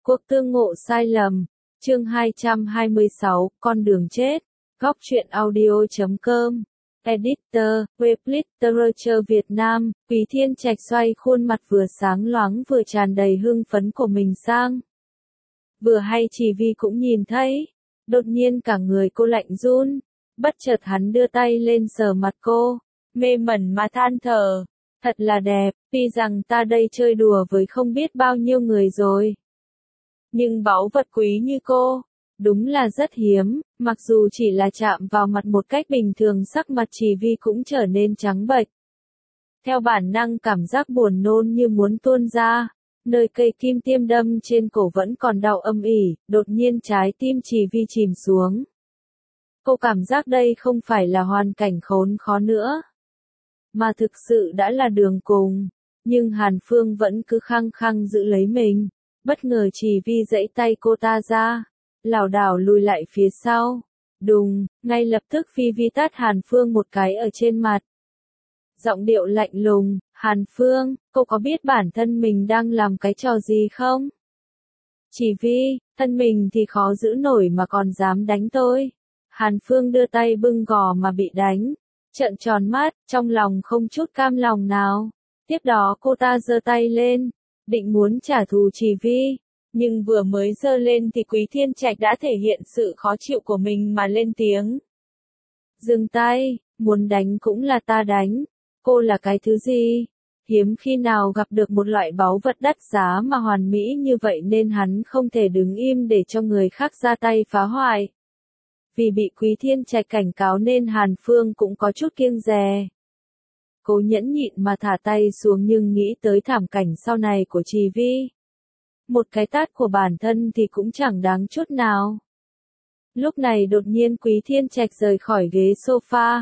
Cuộc tương ngộ sai lầm, chương 226, con đường chết, góc truyện audio.com, editor, web literature Việt Nam, Quý Thiên Trạch xoay khuôn mặt vừa sáng loáng vừa tràn đầy hưng phấn của mình sang. Vừa hay chỉ vì cũng nhìn thấy, đột nhiên cả người cô lạnh run, bất chợt hắn đưa tay lên sờ mặt cô, mê mẩn mà than thở, thật là đẹp, tuy rằng ta đây chơi đùa với không biết bao nhiêu người rồi. Nhưng báu vật quý như cô, đúng là rất hiếm, mặc dù chỉ là chạm vào mặt một cách bình thường sắc mặt Chỉ Vi cũng trở nên trắng bệch. Theo bản năng cảm giác buồn nôn như muốn tuôn ra, nơi cây kim tiêm đâm trên cổ vẫn còn đau âm ỉ, đột nhiên trái tim Chỉ Vi chìm xuống. Cô cảm giác đây không phải là hoàn cảnh khốn khó nữa, mà thực sự đã là đường cùng, nhưng Hàn Phương vẫn cứ khăng khăng giữ lấy mình. Bất ngờ Chỉ Vi giãy tay cô ta ra, lảo đảo lùi lại phía sau. Đùng, ngay lập tức Phi Vi tát Hàn Phương một cái ở trên mặt. Giọng điệu lạnh lùng, Hàn Phương, cô có biết bản thân mình đang làm cái trò gì không? Chỉ Vi, thân mình thì khó giữ nổi mà còn dám đánh tôi. Hàn Phương đưa tay bưng gò mà bị đánh, trợn tròn mắt, trong lòng không chút cam lòng nào. Tiếp đó cô ta giơ tay lên, định muốn trả thù Chỉ Vi, nhưng vừa mới giơ lên thì Quý Thiên Trạch đã thể hiện sự khó chịu của mình mà lên tiếng. Dừng tay, muốn đánh cũng là ta đánh, cô là cái thứ gì? Hiếm khi nào gặp được một loại báu vật đắt giá mà hoàn mỹ như vậy nên hắn không thể đứng im để cho người khác ra tay phá hoại. Vì bị Quý Thiên Trạch cảnh cáo nên Hàn Phương cũng có chút kiêng dè. Cô nhẫn nhịn mà thả tay xuống nhưng nghĩ tới thảm cảnh sau này của Chỉ Vi. Một cái tát của bản thân thì cũng chẳng đáng chút nào. Lúc này đột nhiên Quý Thiên Trạch rời khỏi ghế sofa.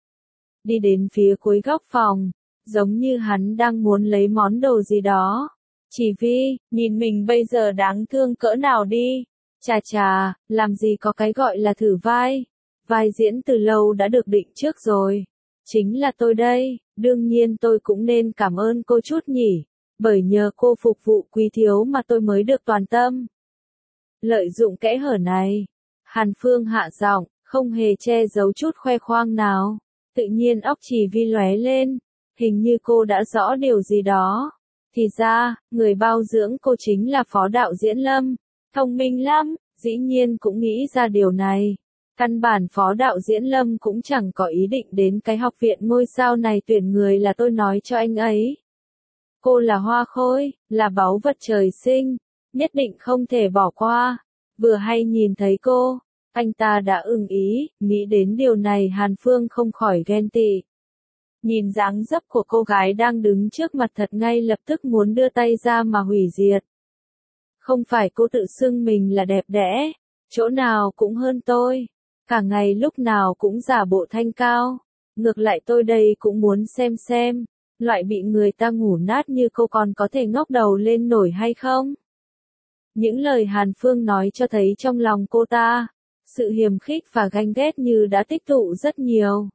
Đi đến phía cuối góc phòng, giống như hắn đang muốn lấy món đồ gì đó. Chỉ Vi, nhìn mình bây giờ đáng thương cỡ nào đi. Chà chà, làm gì có cái gọi là thử vai. Vai diễn từ lâu đã được định trước rồi. Chính là tôi đây, đương nhiên tôi cũng nên cảm ơn cô chút nhỉ, bởi nhờ cô phục vụ Quý thiếu mà tôi mới được toàn tâm. Lợi dụng kẽ hở này, Hàn Phương hạ giọng, không hề che giấu chút khoe khoang nào, tự nhiên óc Chỉ Vi lóe lên, hình như cô đã rõ điều gì đó. Thì ra, người bao dưỡng cô chính là phó đạo diễn Lâm, thông minh lắm, dĩ nhiên cũng nghĩ ra điều này. Căn bản phó đạo diễn Lâm cũng chẳng có ý định đến cái học viện ngôi sao này tuyển người là tôi nói cho anh ấy. Cô là hoa khôi, là báu vật trời sinh, nhất định không thể bỏ qua. Vừa hay nhìn thấy cô, anh ta đã ưng ý, nghĩ đến điều này Hàn Phương không khỏi ghen tị. Nhìn dáng dấp của cô gái đang đứng trước mặt thật ngay lập tức muốn đưa tay ra mà hủy diệt. Không phải cô tự xưng mình là đẹp đẽ, chỗ nào cũng hơn tôi. Cả ngày lúc nào cũng giả bộ thanh cao. Ngược lại tôi đây cũng muốn xem, loại bị người ta ngủ nát như cô còn có thể ngóc đầu lên nổi hay không? Những lời Hàn Phương nói cho thấy trong lòng cô ta, sự hiềm khích và ganh ghét như đã tích tụ rất nhiều.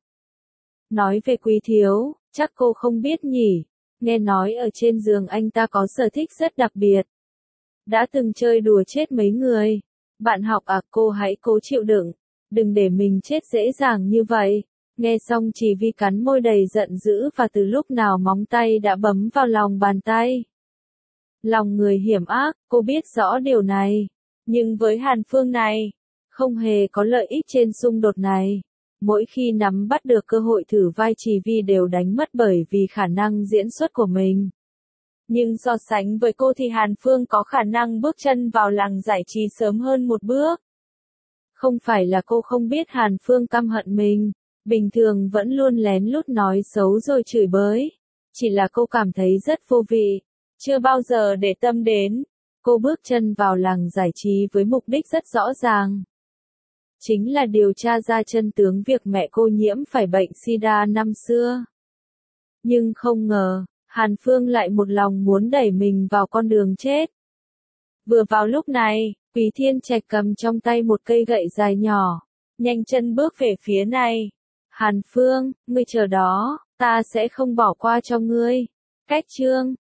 Nói về Quý thiếu, chắc cô không biết nhỉ, nghe nói ở trên giường anh ta có sở thích rất đặc biệt. Đã từng chơi đùa chết mấy người. Bạn học à, cô hãy cố chịu đựng. Đừng để mình chết dễ dàng như vậy. Nghe xong Chỉ Vi cắn môi đầy giận dữ và từ lúc nào móng tay đã bấm vào lòng bàn tay. Lòng người hiểm ác, cô biết rõ điều này. Nhưng với Hàn Phương này, không hề có lợi ích trên xung đột này. Mỗi khi nắm bắt được cơ hội thử vai Chỉ Vi đều đánh mất bởi vì khả năng diễn xuất của mình. Nhưng so sánh với cô thì Hàn Phương có khả năng bước chân vào làng giải trí sớm hơn một bước. Không phải là cô không biết Hàn Phương căm hận mình, bình thường vẫn luôn lén lút nói xấu rồi chửi bới. Chỉ là cô cảm thấy rất vô vị, chưa bao giờ để tâm đến. Cô bước chân vào làng giải trí với mục đích rất rõ ràng. Chính là điều tra ra chân tướng việc mẹ cô nhiễm phải bệnh SIDA năm xưa. Nhưng không ngờ, Hàn Phương lại một lòng muốn đẩy mình vào con đường chết. Vừa vào lúc này, Quý Thiên Trạch cầm trong tay một cây gậy dài nhỏ, nhanh chân bước về phía này. Hàn Phương, ngươi chờ đó, ta sẽ không bỏ qua cho ngươi. Cách chương